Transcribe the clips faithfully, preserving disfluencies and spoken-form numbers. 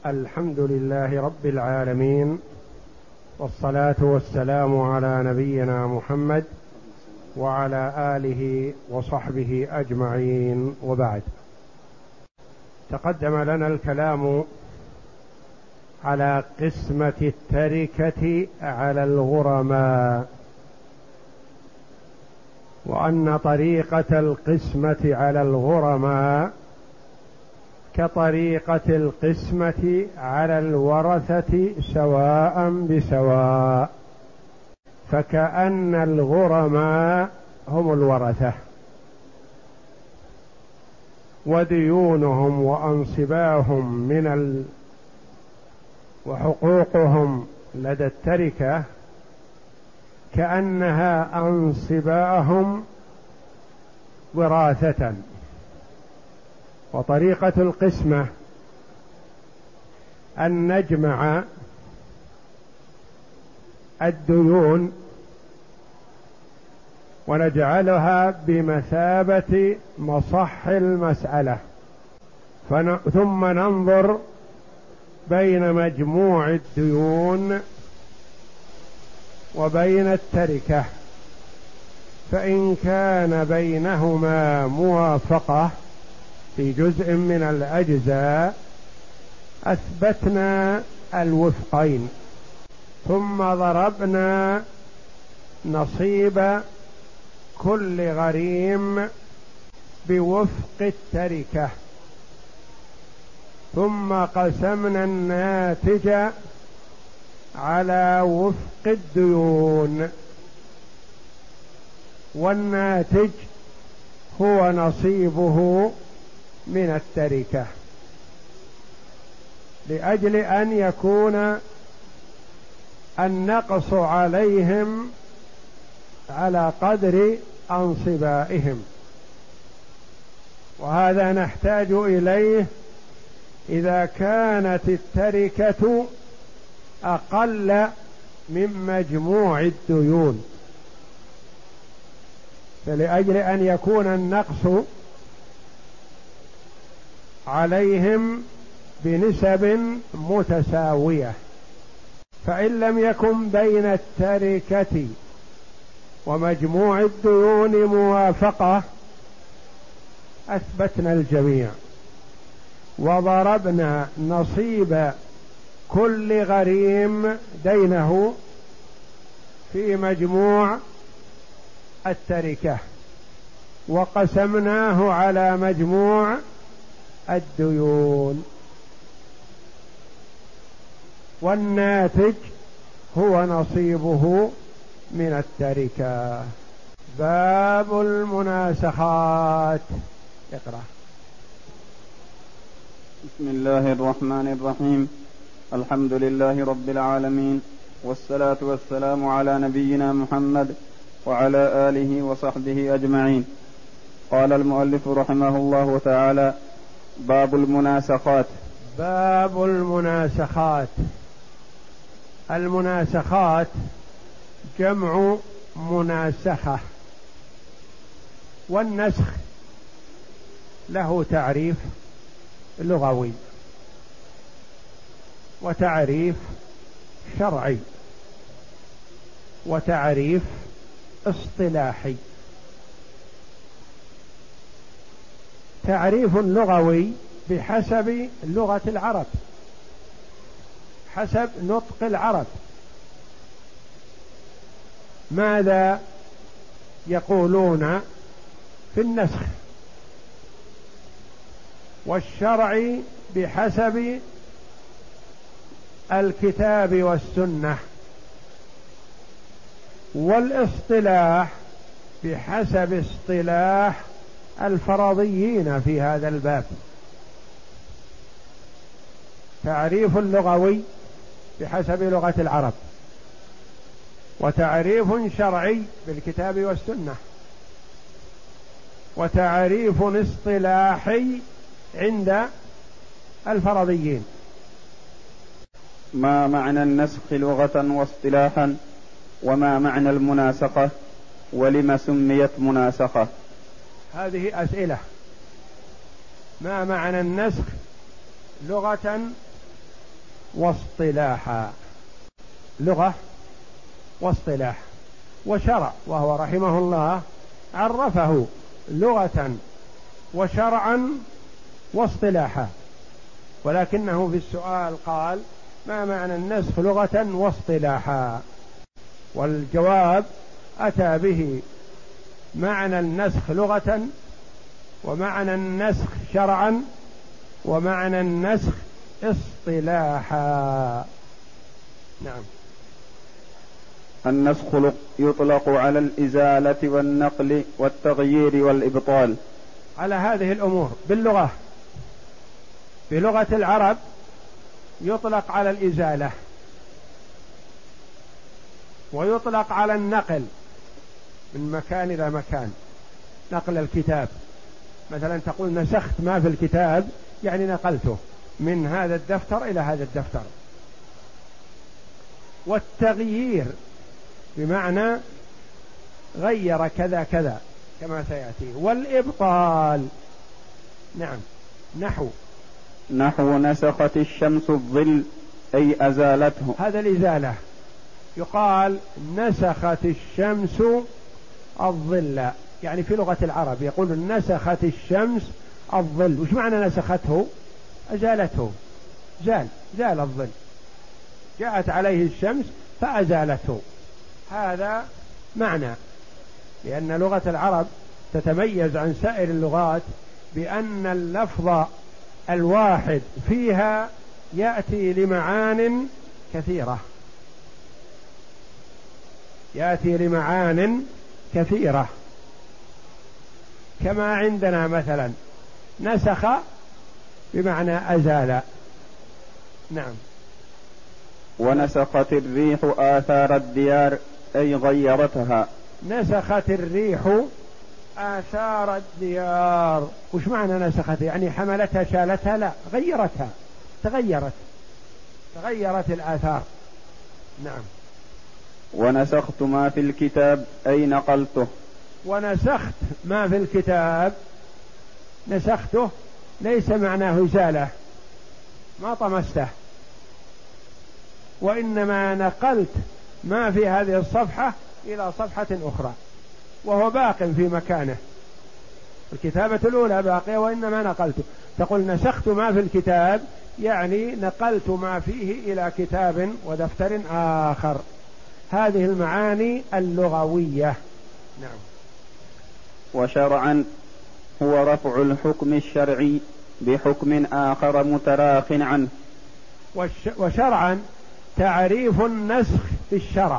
الحمد لله رب العالمين، والصلاة والسلام على نبينا محمد وعلى آله وصحبه أجمعين، وبعد. تقدم لنا الكلام على قسمة التركة على الغرماء، وأن طريقة القسمة على الغرماء كطريقة القسمة على الورثة سواء بسواء، فكأن الغرماء هم الورثة، وديونهم وأنصباهم من ال... وحقوقهم لدى التركة كأنها أنصباهم وراثة. وطريقة القسمة أن نجمع الديون ونجعلها بمثابة مصح المسألة، فن... ثم ننظر بين مجموع الديون وبين التركة، فإن كان بينهما موافقة في جزء من الأجزاء أثبتنا الوفقين، ثم ضربنا نصيب كل غريم بوفق التركة، ثم قسمنا الناتج على وفق الديون، والناتج هو نصيبه من التركة، لأجل أن يكون النقص عليهم على قدر أنصبائهم، وهذا نحتاج إليه إذا كانت التركة أقل من مجموع الديون، فلأجل أن يكون النقص عليهم بنسب متساوية، فإن لم يكن بين التركة ومجموع الديون موافقة أثبتنا الجميع، وضربنا نصيب كل غريم دينه في مجموع التركة، وقسمناه على مجموع الديون، والناتج هو نصيبه من التركة. باب المناسخات. اقرأ. بسم الله الرحمن الرحيم. الحمد لله رب العالمين، والصلاة والسلام على نبينا محمد وعلى آله وصحبه أجمعين. قال المؤلف رحمه الله تعالى: باب المناسخات. باب المناسخات. المناسخات جمع مناسخة، والنسخ له تعريف لغوي وتعريف شرعي وتعريف اصطلاحي. تعريف لغوي بحسب لغة العرب، حسب نطق العرب، ماذا يقولون في النسخ، والشرع بحسب الكتاب والسنة، والاصطلاح بحسب اصطلاح الفرضيين في هذا الباب. تعريف لغوي بحسب لغة العرب، وتعريف شرعي بالكتاب والسنة، وتعريف اصطلاحي عند الفرضيين. ما معنى النسخ لغة واصطلاحا، وما معنى المناسخة، ولم سميت مناسخة؟ هذه أسئلة. ما معنى النسخ لغة واصطلاحا، لغة واصطلاح. وشرع وهو رحمه الله عرفه لغة وشرعا واصطلاحا، ولكنه في السؤال قال: ما معنى النسخ لغة واصطلاحا؟ والجواب أتى به معنى النسخ لغة، ومعنى النسخ شرعا، ومعنى النسخ اصطلاحا. نعم. النسخ يطلق على الإزالة والنقل والتغيير والإبطال، على هذه الأمور باللغة. بلغة العرب يطلق على الإزالة، ويطلق على النقل من مكان إلى مكان، نقل الكتاب مثلا تقول نسخت ما في الكتاب، يعني نقلته من هذا الدفتر إلى هذا الدفتر. والتغيير بمعنى غير كذا كذا كما سيأتي. والإبطال نعم نحو نحو نسخت الشمس الظل أي أزالته، هذا الإزالة. يقال نسخت الشمس الظل، يعني في لغة العرب يقول نسخت الشمس الظل. وش معنى نسخته؟ أزالته، زال زال الظل، جاءت عليه الشمس فأزالته. هذا معنى، لأن لغة العرب تتميز عن سائر اللغات بأن اللفظ الواحد فيها يأتي لمعان كثيرة، يأتي لمعان كثيرة، كما عندنا مثلا نسخ بمعنى أزال. نعم. ونسخت الريح آثار الديار أي غيرتها، نسخت الريح آثار الديار. وش معنى نسخت؟ يعني حملتها شالتها؟ لا، غيرتها، تغيرت تغيرت الآثار. نعم. ونسخت ما في الكتاب أي نقلته. ونسخت ما في الكتاب، نسخته ليس معناه إزالة، ما طمسته، وإنما نقلت ما في هذه الصفحة إلى صفحة أخرى وهو باق في مكانه، الكتابة الأولى باقية وإنما نقلته. تقول نسخت ما في الكتاب يعني نقلت ما فيه إلى كتاب ودفتر آخر. هذه المعاني اللغوية. نعم. وشرعا هو رفع الحكم الشرعي بحكم آخر متراخ عنه. وشرعا تعريف النسخ في الشرع.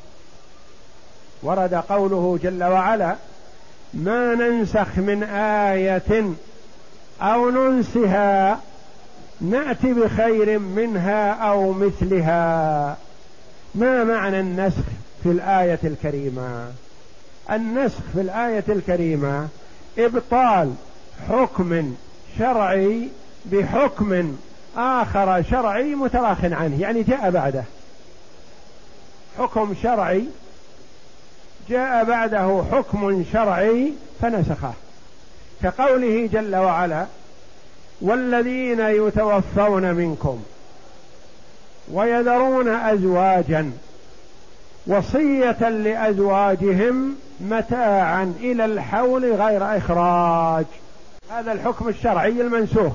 ورد قوله جل وعلا: ما ننسخ من آية أو ننسها نأتي بخير منها أو مثلها. ما معنى النسخ في الآية الكريمة؟ النسخ في الآية الكريمة إبطال حكم شرعي بحكم آخر شرعي متراخ عنه، يعني جاء بعده حكم شرعي، جاء بعده حكم شرعي فنسخه، كقوله جل وعلا: والذين يتوفون منكم ويذرون أزواجا وصية لأزواجهم متاعا إلى الحول غير إخراج. هذا الحكم الشرعي المنسوخ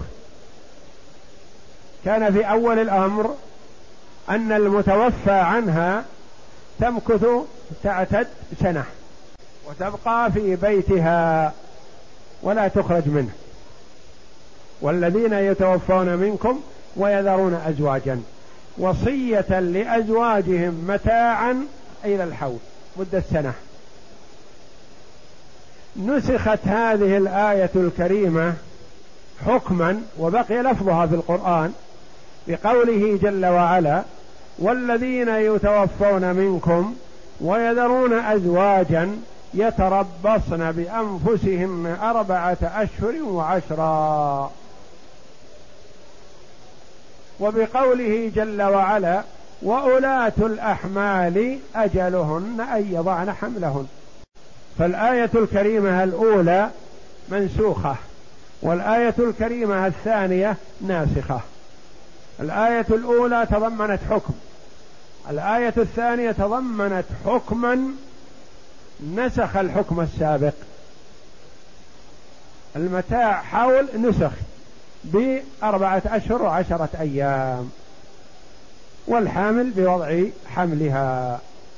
كان في أول الأمر أن المتوفى عنها تمكث تعتد سنة وتبقى في بيتها ولا تخرج منه. والذين يتوفون منكم ويذرون أزواجا وصية لأزواجهم متاعا إلى الحول مدة سنة. نسخت هذه الآية الكريمة حكما وبقي لفظها في القرآن بقوله جل وعلا: والذين يتوفون منكم ويذرون أزواجا يتربصن بأنفسهم أربعة أشهر وعشرا. وبقوله جل وعلا: وأولاة الأحمال أجلهن أن يضعن حملهن. فالآية الكريمة الأولى منسوخة، والآية الكريمة الثانية ناسخة. الآية الأولى تضمنت حكم، الآية الثانية تضمنت حكما نسخ الحكم السابق. المتاع حول نسخ بأربعة أشهر وعشرة أيام، والحامل بوضع حملها.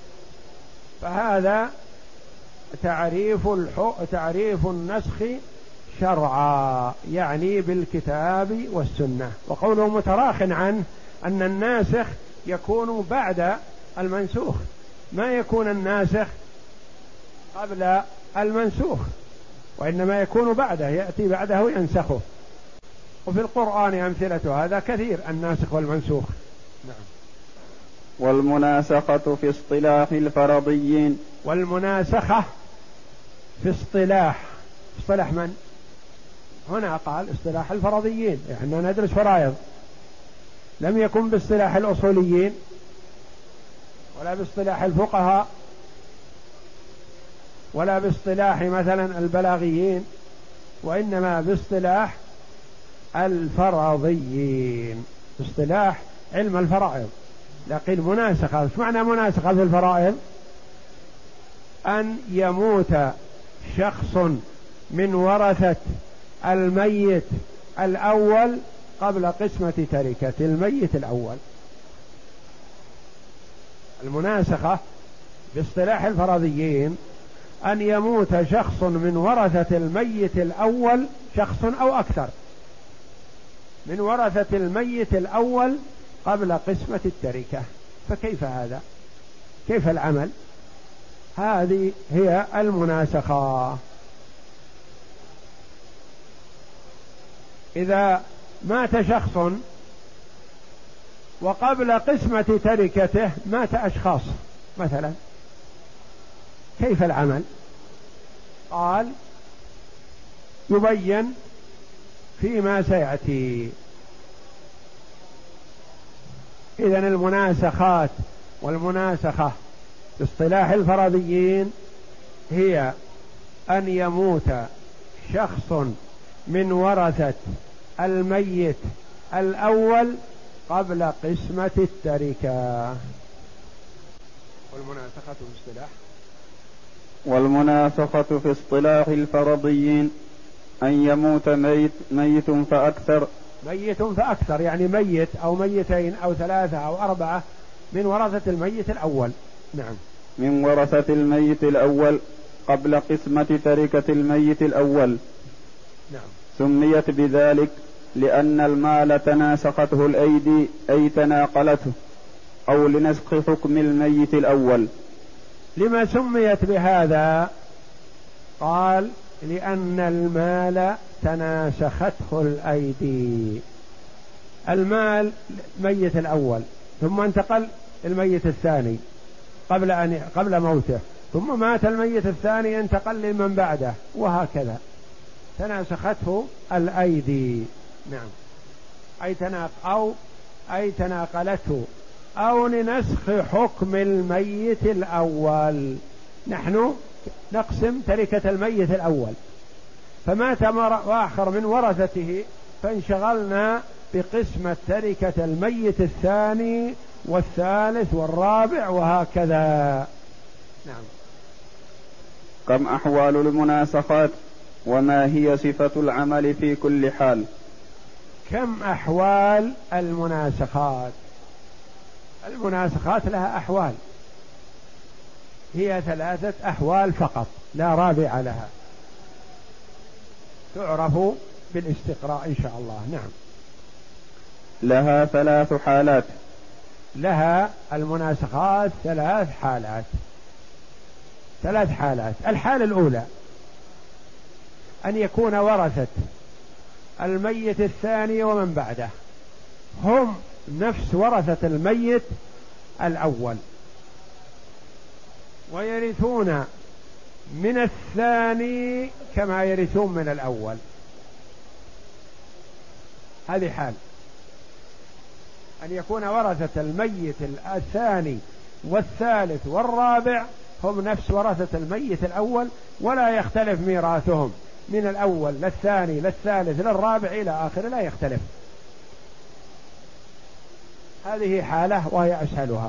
فهذا تعريف الحق تعريف النسخ شرعا، يعني بالكتاب والسنة. وقوله متراخ عنه أن الناسخ يكون بعد المنسوخ، ما يكون الناسخ قبل المنسوخ، وإنما يكون بعده، يأتي بعده وينسخه. وفي القرآن أمثلة هذا كثير، الناسخ والمنسوخ. نعم. والمناسخة في اصطلاح الفرضيين. والمناسخة في اصطلاح اصطلاح من؟ هنا قال اصطلاح الفرضيين، احنا يعني ندرس فرائض، لم يكن باصطلاح الأصوليين ولا باصطلاح الفقهاء ولا باصطلاح مثلا البلاغيين، وإنما باصطلاح الفرضيين، باصطلاح علم الفرائض. لكن مناسخة، ايش معنى مناسخة في الفرائض؟ أن يموت شخص من ورثة الميت الأول قبل قسمة تركة الميت الأول. المناسخة باصطلاح الفرضيين أن يموت شخص من ورثة الميت الأول، شخص أو أكثر من ورثة الميت الأول قبل قسمة التركة. فكيف هذا؟ كيف العمل؟ هذه هي المناسخة. إذا مات شخص وقبل قسمة تركته مات أشخاص مثلا، كيف العمل؟ قال يبين فيما سيأتي. إذن المناسخات والمناسخة باصطلاح الفرضيين هي أن يموت شخص من ورثة الميت الأول قبل قسمة التركة. والمناسخة باصطلاح والمناسخة في اصطلاح الفرضيين أن يموت ميت ميت فأكثر ميت فأكثر يعني ميت أو ميتين أو ثلاثة أو أربعة من ورثة الميت الأول. نعم. من ورثة الميت الأول قبل قسمة تركة الميت الأول. نعم. سميت بذلك لأن المال تناسخته الأيدي أي تناقلته، أو لنسخ حكم الميت الأول. لما سميت بهذا؟ قال لأن المال تناسخته الأيدي. المال ميت الأول ثم انتقل الميت الثاني قبل أن قبل موته، ثم مات الميت الثاني انتقل لمن بعده، وهكذا تناسخته الأيدي. نعم. أي تناق أو أي تناقلته أو لنسخ حكم الميت الأول. نحن نقسم تركة الميت الأول، فمات آخر من ورثته فانشغلنا بقسمة تركة الميت الثاني والثالث والرابع وهكذا. نعم. كم أحوال المناسخات وما هي صفة العمل في كل حال؟ كم أحوال المناسخات؟ المناسخات لها أحوال، هي ثلاثة أحوال فقط لا رابع لها، تعرف بالاستقراء إن شاء الله. نعم. لها ثلاث حالات. لها المناسخات ثلاث حالات. ثلاث حالات. الحالة الأولى أن يكون ورثة الميت الثاني ومن بعده هم نفس ورثة الميت الأول، ويرثون من الثاني كما يرثون من الأول. هذه حال. أن يكون ورثة الميت الثاني والثالث والرابع هم نفس ورثة الميت الأول، ولا يختلف ميراثهم من الأول للثاني للثالث للرابع إلى آخر، لا يختلف. هذه حالة وهي أسهلها.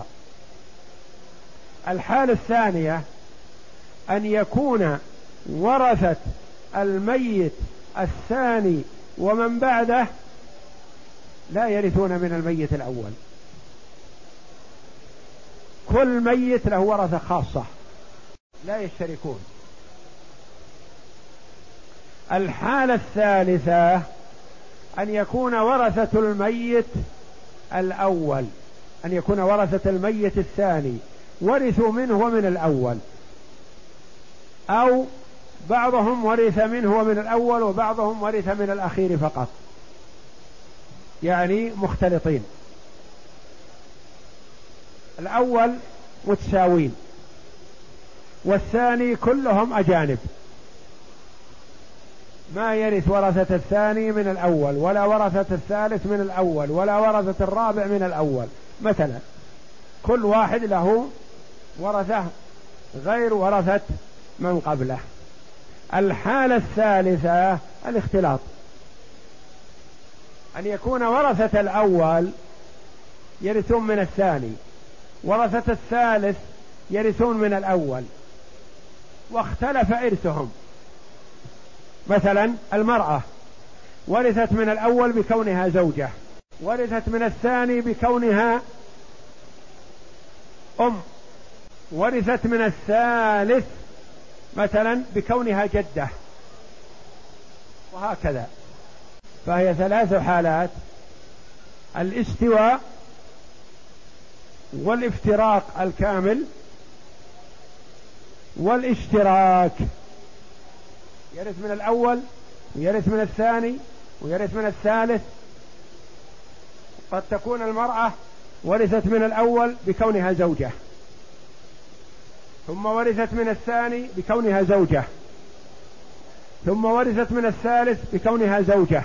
الحالة الثانية أن يكون ورثة الميت الثاني ومن بعده لا يرثون من الميت الأول، كل ميت له ورثة خاصة لا يشتركون. الحالة الثالثة أن يكون ورثة الميت الأول أن يكون ورثة الميت الثاني ورثوا منه ومن الأول، أو بعضهم ورث منه ومن الأول وبعضهم ورث من الأخير فقط، يعني مختلطين. الأول متساوين والثاني كلهم أجانب، ما يرث ورثة الثاني من الأول ولا ورثة الثالث من الأول ولا ورثة الرابع من الأول، مثلا كل واحد له ورثة غير ورثة من قبله. الحالة الثالثة الاختلاط، أن يكون ورثة الأول يرثون من الثاني، ورثة الثالث يرثون من الأول واختلف إرثهم. مثلا المرأة ورثت من الأول بكونها زوجة، ورثت من الثاني بكونها أم، ورثت من الثالث مثلا بكونها جدة، وهكذا. فهي ثلاث حالات: الاستواء والافتراق الكامل والاشتراك، يرث من الأول ويرث من الثاني ويرث من الثالث. قد تكون المرأة ورثت من الأول بكونها زوجة، ثم ورثت من الثاني بكونها زوجة، ثم ورثت من الثالث بكونها زوجة،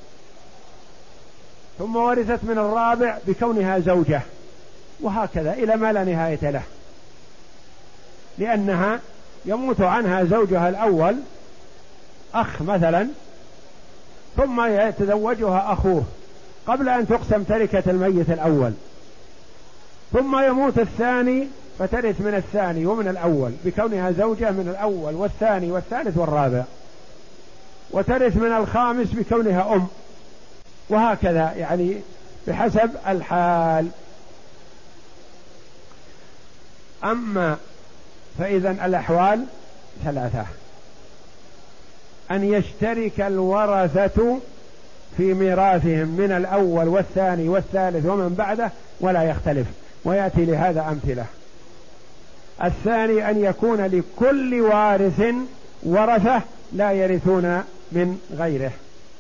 ثم ورثت من الرابع بكونها زوجة، وهكذا إلى ما لا نهاية له، لأنها يموت عنها زوجها الأول أخ مثلا، ثم يتزوجها أخوه قبل أن تقسم تركة الميت الأول، ثم يموت الثاني فترث من الثاني ومن الأول بكونها زوجة من الأول والثاني والثالث والرابع، وترث من الخامس بكونها أم، وهكذا يعني بحسب الحال. أما فإذا الأحوال ثلاثة: أن يشترك الورثة في ميراثهم من الأول والثاني والثالث ومن بعده ولا يختلف، ويأتي لهذا أمثلة. الثاني أن يكون لكل وارث ورثة لا يرثون من غيره.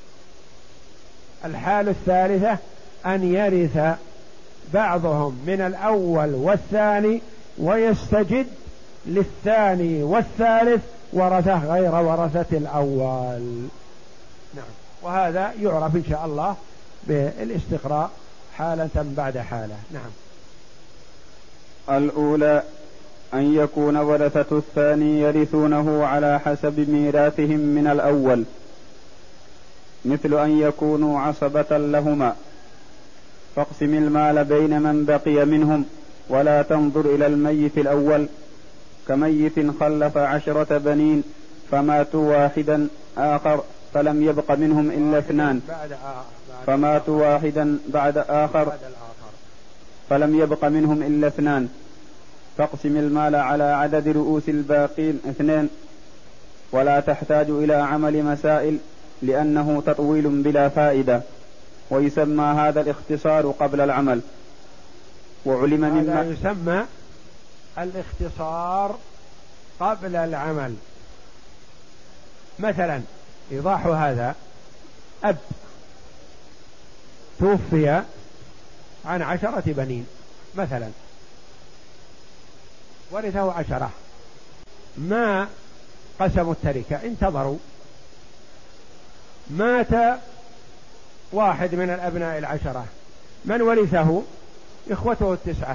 الحالة الثالثة أن يرث بعضهم من الأول والثاني ويستجد للثاني والثالث ورثة غير ورثة الأول. نعم، وهذا يعرف إن شاء الله بالاستقراء حالة بعد حالة. نعم. الأولى أن يكون ورثة الثاني يرثونه على حسب ميراثهم من الأول، مثل أن يكونوا عصبة لهما، فاقسم المال بين من بقي منهم ولا تنظر إلى الميت الأول، كميت خلف عشرة بنين فماتوا واحدا آخر فلم يبق منهم إلا اثنان، فماتوا واحدا بعد آخر فلم يبق منهم إلا اثنان، فاقسم المال على عدد رؤوس الباقين اثنين، ولا تحتاج إلى عمل مسائل لأنه تطويل بلا فائدة، ويسمى هذا الاختصار قبل العمل. وعلم مما هذا يسمى الاختصار قبل العمل. مثلا إيضاح هذا: أب توفي عن عشرة بنين مثلا، ورثه عشرة، ما قسموا التركة، انتظروا، مات واحد من الأبناء العشرة، من ورثه؟ إخوته التسعة.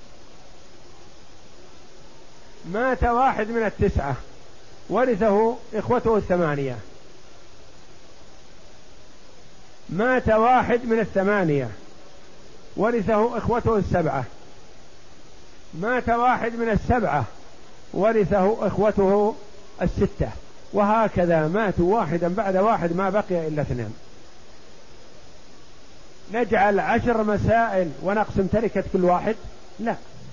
مات واحد من التسعة ورثه إخوته الثمانية. مات واحد من الثمانية ورثه إخوته السبعة، مات واحد من السبعة ورثه إخوته الستة، وهكذا ماتوا واحدا بعد واحد ما بقي إلا اثنين. نجعل عشر مسائل ونقسم تركة كل واحد؟ لا،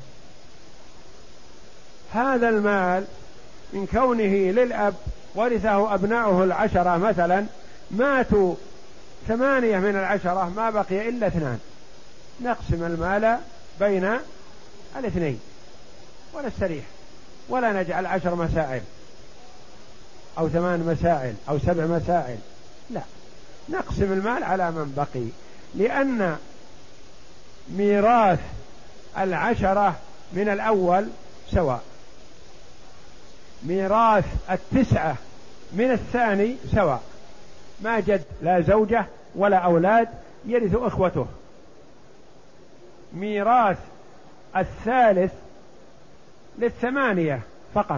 هذا المال من كونه للأب ورثه أبناؤه العشرة مثلا، ماتوا ثمانية من العشرة ما بقي إلا اثنان، نقسم المال بين الاثنين ونستريح، ولا نجعل عشر مسائل أو ثمان مسائل أو سبع مسائل، لا، نقسم المال على من بقي، لأن ميراث العشرة من الأول سواء، ميراث التسعة من الثاني سواء، ما جد لا زوجة ولا أولاد يرث إخوته، ميراث الثالث للثمانية فقط،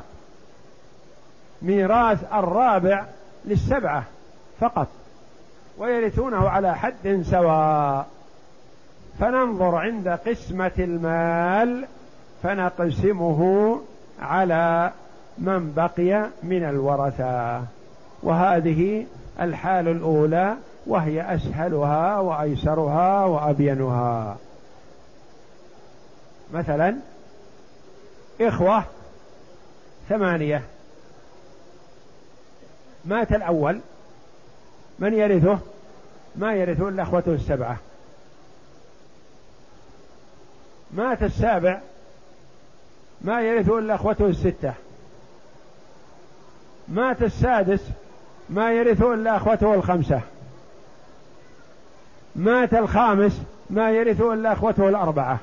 ميراث الرابع للسبعة فقط، ويرثونه على حد سواء. فننظر عند قسمة المال فنقسمه على من بقي من الورثة، وهذه الحال الأولى وهي أسهلها وأيسرها وأبينها. مثلا إخوة ثمانية، مات الأول، من يرثه؟ ما يرثه إلا أخوته السبعة. مات السابع، ما يرثه إلا أخوته الستة. مات السادس، ما يرثه إلا أخوته الخمسة. مات الخامس، ما يرثه إلا أخوته الأربعة.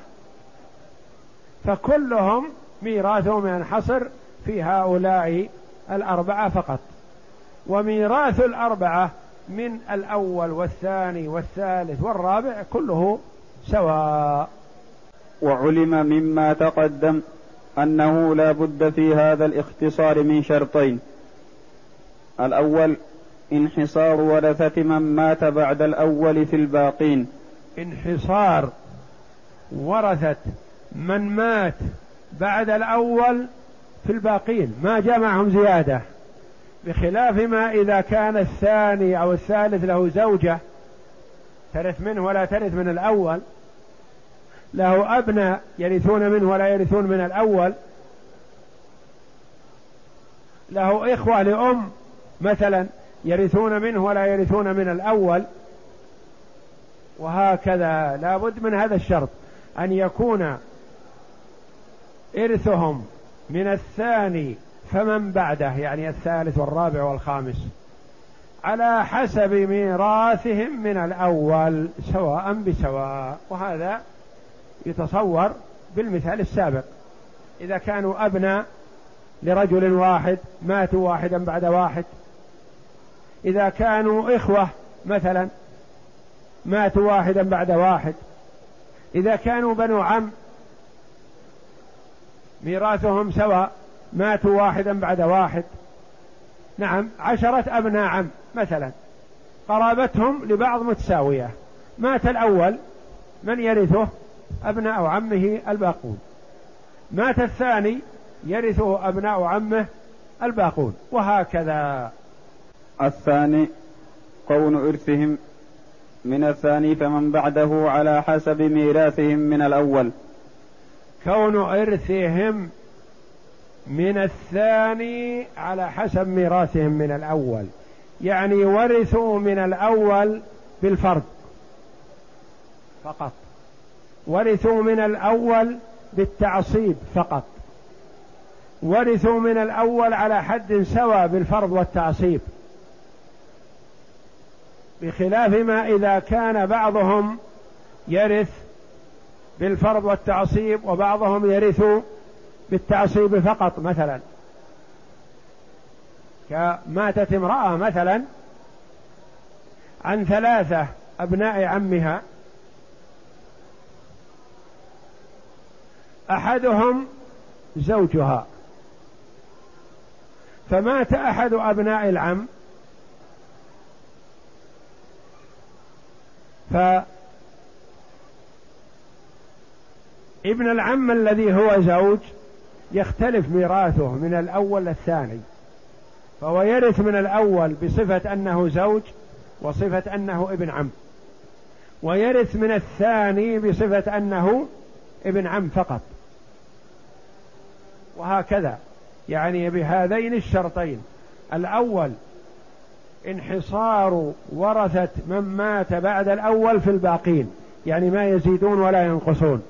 فكلهم ميراثهم ينحصر في هؤلاء الأربعة فقط، وميراث الأربعة من الأول والثاني والثالث والرابع كله سواء. وعلم مما تقدم أنه لا بد في هذا الاختصار من شرطين: الأول انحصار ورثة من مات بعد الأول في الباقين، انحصار ورثة من مات بعد الأول في الباقين، ما جاء معهم زيادة، بخلاف ما إذا كان الثاني أو الثالث له زوجة ترث منه ولا ترث من الأول، له أبناء يرثون منه ولا يرثون من الأول، له إخوة لأم مثلا يرثون منه ولا يرثون من الأول، وهكذا. لا بد من هذا الشرط، أن يكون إرثهم من الثاني فمن بعده، يعني الثالث والرابع والخامس، على حسب ميراثهم من الأول سواء بسواء. وهذا يتصور بالمثال السابق، إذا كانوا أبناء لرجل واحد ماتوا واحدا بعد واحد، إذا كانوا إخوة مثلا ماتوا واحدا بعد واحد، إذا كانوا بنو عم ميراثهم سواء ماتوا واحدا بعد واحد. نعم، عشرة أبناء عم مثلا قرابتهم لبعض متساوية، مات الأول، من يرثه؟ أبناء عمه الباقون. مات الثاني، يرثه أبناء عمه الباقون، وهكذا. الثاني كون إرثهم من الثاني فمن بعده على حسب ميراثهم من الأول، كون إرثهم من الثاني على حسب ميراثهم من الأول، يعني ورثوا من الأول بالفرض فقط، ورثوا من الأول بالتعصيب فقط، ورثوا من الأول على حد سواء بالفرض والتعصيب، بخلاف ما إذا كان بعضهم يرث بالفرض والتعصيب وبعضهم يرث بالتعصيب فقط. مثلا كماتت امرأة مثلا عن ثلاثة أبناء عمها، أحدهم زوجها، فمات أحد أبناء العم، ابن العم الذي هو زوج يختلف ميراثه من الأول للثاني، فهو يرث من الأول بصفة أنه زوج وصفة أنه ابن عم، ويرث من الثاني بصفة أنه ابن عم فقط، وهكذا. يعني بهذين الشرطين: الأول انحصار ورثة من مات بعد الأول في الباقين، يعني ما يزيدون ولا ينقصون،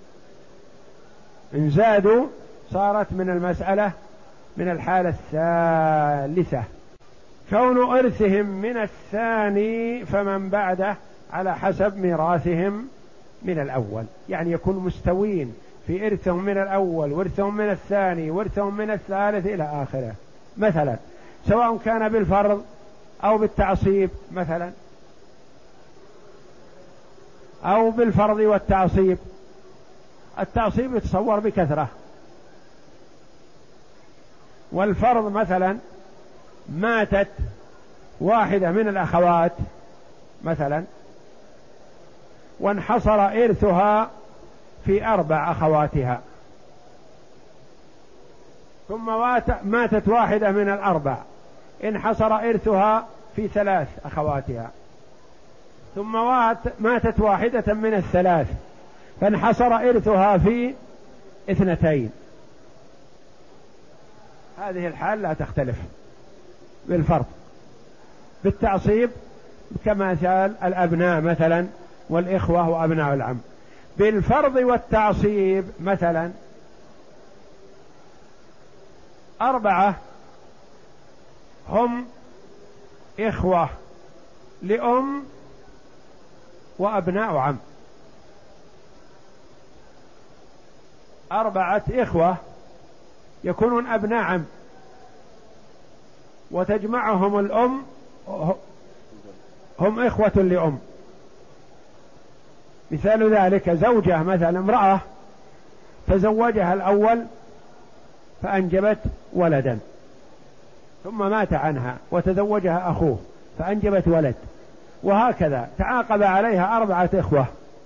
إن زادوا صارت من المسألة من الحالة الثالثة. كون إرثهم من الثاني فمن بعده على حسب ميراثهم من الأول، يعني يكون مستوين في إرثهم من الأول وإرثهم من الثاني وإرثهم من الثالث إلى آخره. مثلا سواء كان بالفرض أو بالتعصيب، مثلا أو بالفرض والتعصيب. التعصيب يتصور بكثرة، والفرض مثلا ماتت واحدة من الأخوات مثلا وانحصر إرثها في أربع أخواتها، ثم ماتت واحدة من الأربع انحصر إرثها في ثلاث أخواتها، ثم ماتت واحدة من الثلاث فانحصر إرثها في اثنتين. هذه الحال لا تختلف بالفرض. بالتعصيب كمثال الأبناء مثلا والإخوة وأبناء العم. بالفرض والتعصيب مثلا أربعة هم إخوة لأم وأبناء عم، أربعة إخوة يكونون أبناء عم وتجمعهم الأم، هم إخوة لأم. مثال ذلك زوجة مثلا، امرأة تزوجها الأول فأنجبت ولدا، ثم مات عنها وتزوجها أخوه فأنجبت ولد، وهكذا تعاقب عليها أربعة إخوة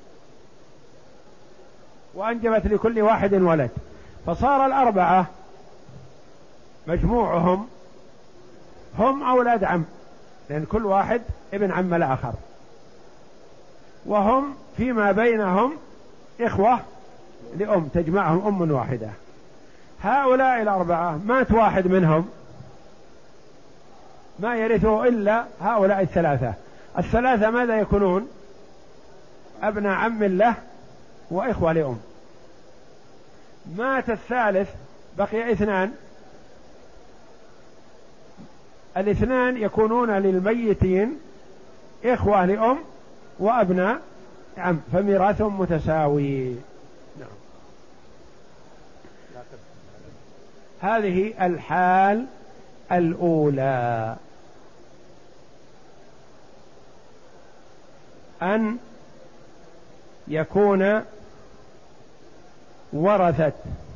وأنجبت لكل واحد ولد، فصار الأربعة مجموعهم هم أولاد عم، لأن كل واحد ابن عم الآخر، وهم فيما بينهم إخوة لأم تجمعهم أم واحدة. هؤلاء الأربعة مات واحد منهم ما يرثه إلا هؤلاء الثلاثة. الثلاثة ماذا يكونون؟ أبناء عم له وإخوة لأم. مات الثالث بقي اثنان، الاثنان يكونون للميتين إخوة لأم وأبناء عم، فميراثهم متساوي. نعم. هذه الحال الأولى، أن يكون ورثة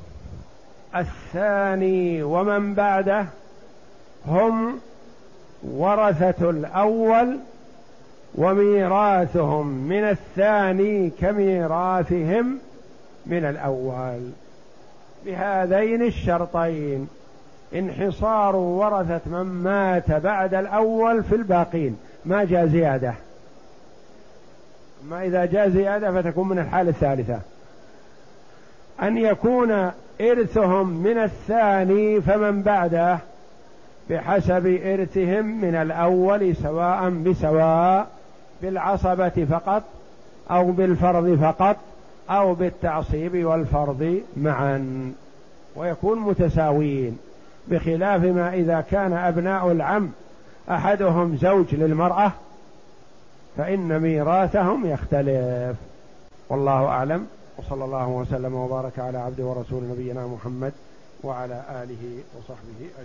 الثاني ومن بعده هم ورثة الأول، وميراثهم من الثاني كميراثهم من الأول، بهذين الشرطين: انحصار ورثة من مات بعد الأول في الباقين، ما جاء زيادة. ما إذا جاء زيادة فتكون من الحالة الثالثة. أن يكون إرثهم من الثاني فمن بعده بحسب إرثهم من الأول سواء بسواء، بالعصبة فقط أو بالفرض فقط أو بالتعصيب والفرض معا، ويكون متساوين، بخلاف ما إذا كان أبناء العم أحدهم زوج للمرأة فإن ميراثهم يختلف. والله أعلم، وصلى الله وسلم وبارك على عبده ورسول نبينا محمد وعلى آله وصحبه أجمعين.